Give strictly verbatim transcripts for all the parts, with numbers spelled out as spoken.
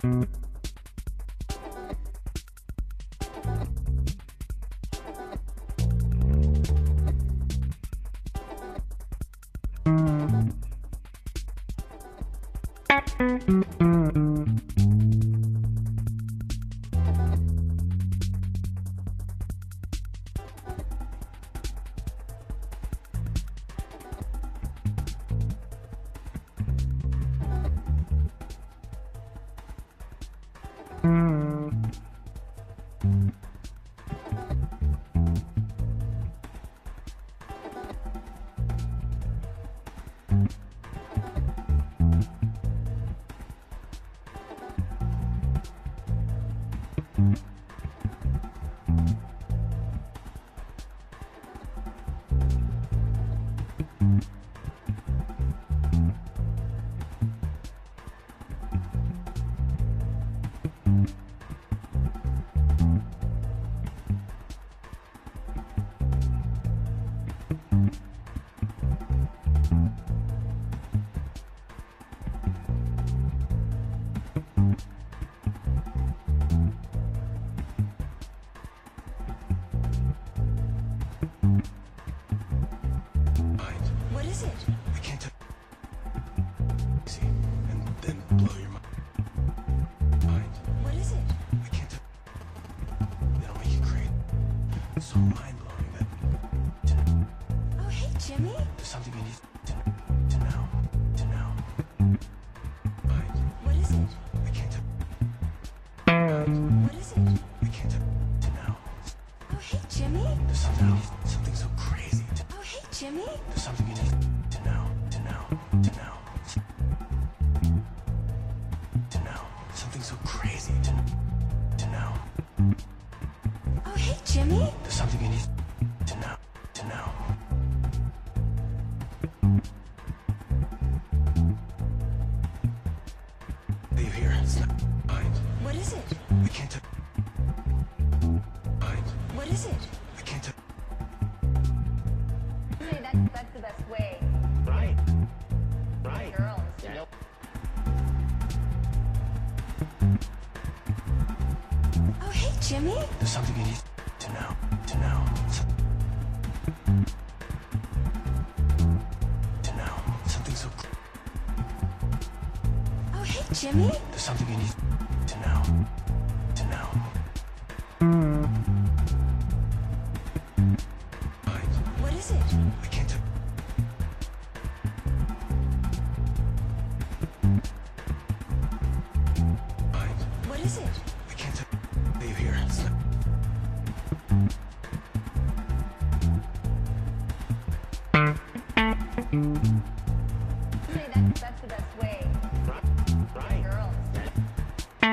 What is it? I can't tell. See, and then blow your mind. What is it? I can't tell. It'll make you crazy. It's so mind blowing that to, Oh, hey, Jimmy. there's something you need to to know. To know. Mind. What is it? I can't tell. Mind. What is it? I can't tell. To know. Oh, hey, Jimmy. There's something you need, something so crazy. To, Oh, hey, Jimmy. there's something you need to know. To know. To know. To know. Something so crazy. To to know. Oh, hey, Jimmy. There's something you need to know. To know. Are you here? It's not mind. What is it? I can't tell. Mind. What is it? I can't tell. Usually that's, that's the best way. Right. Right. Girls. You know, Oh, hey, Jimmy. There's something you need to know. To know. So- to know. Something so. cr- Oh, hey, Jimmy. There's something you need to know. To know. Mind. What is it? I can't tell. Mind. What is it? I can't tell. Are you here? It's not. Usually that's, that's the best way. right. Girls.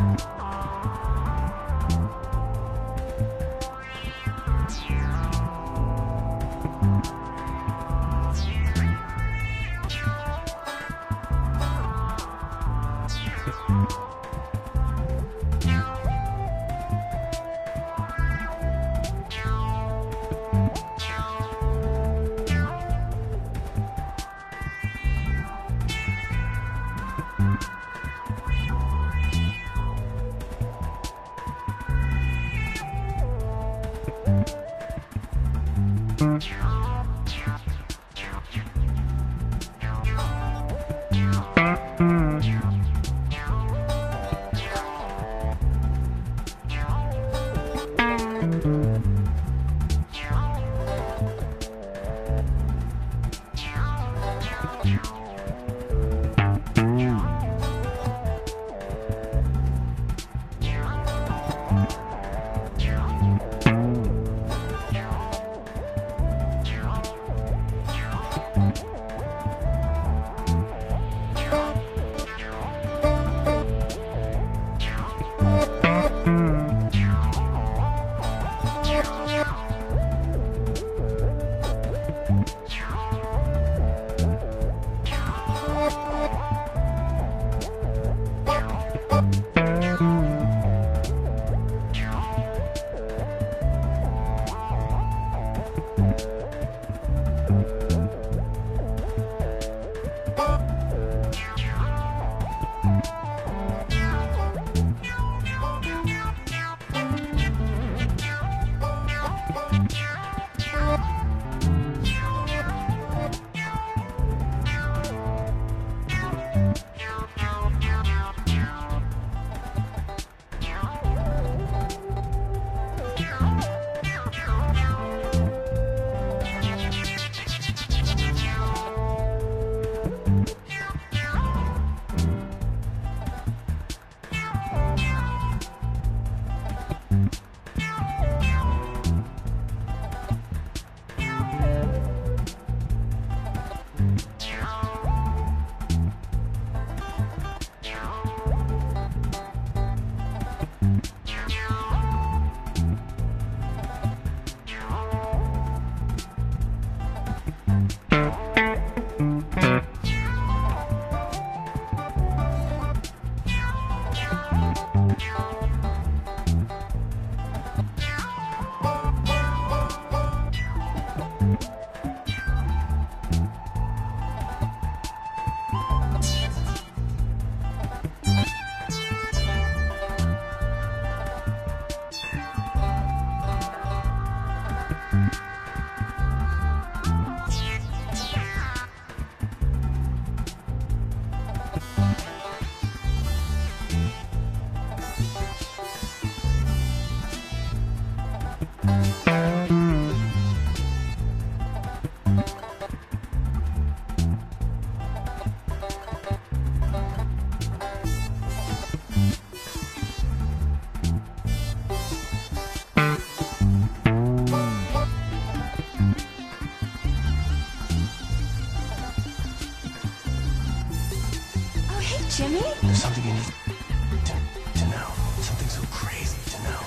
Jimmy? There's something you need to, to know. Something so crazy to know.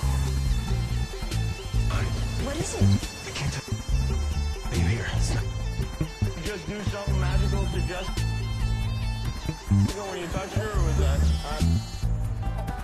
I, What is it? I can't tell you here. It's not. Just do something magical to just when you touch her with that. Uh,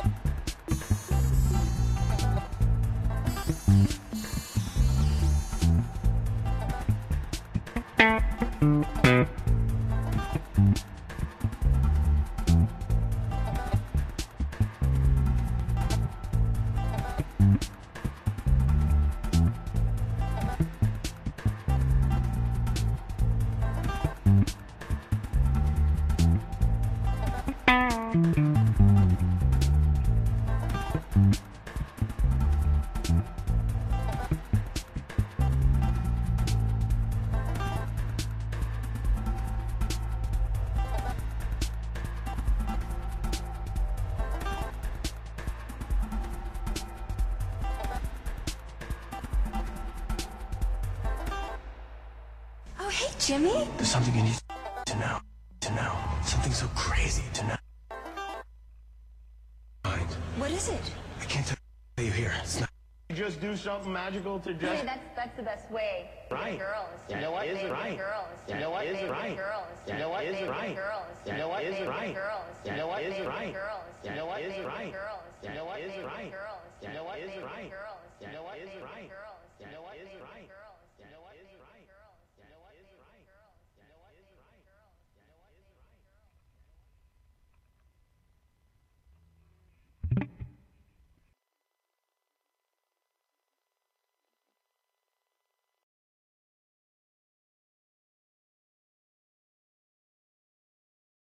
Oh, hey, Jimmy? There's something you need to know. To know. Something so crazy to know. Mind. What is it? I can't tell you here. It's not. Just do something magical to Hey, just... that's that's the best way. Right. Girls. You know what? They- Is right. Girls. You know what? Is right. Girls. You know what? Is They- right. Girls. You know what? Is right. Girls. You know what? Is They- right. Girls. You know what? Is They- right. Girls. You know what? Is They- right. Girls. You know what? Is They- right. Girls. You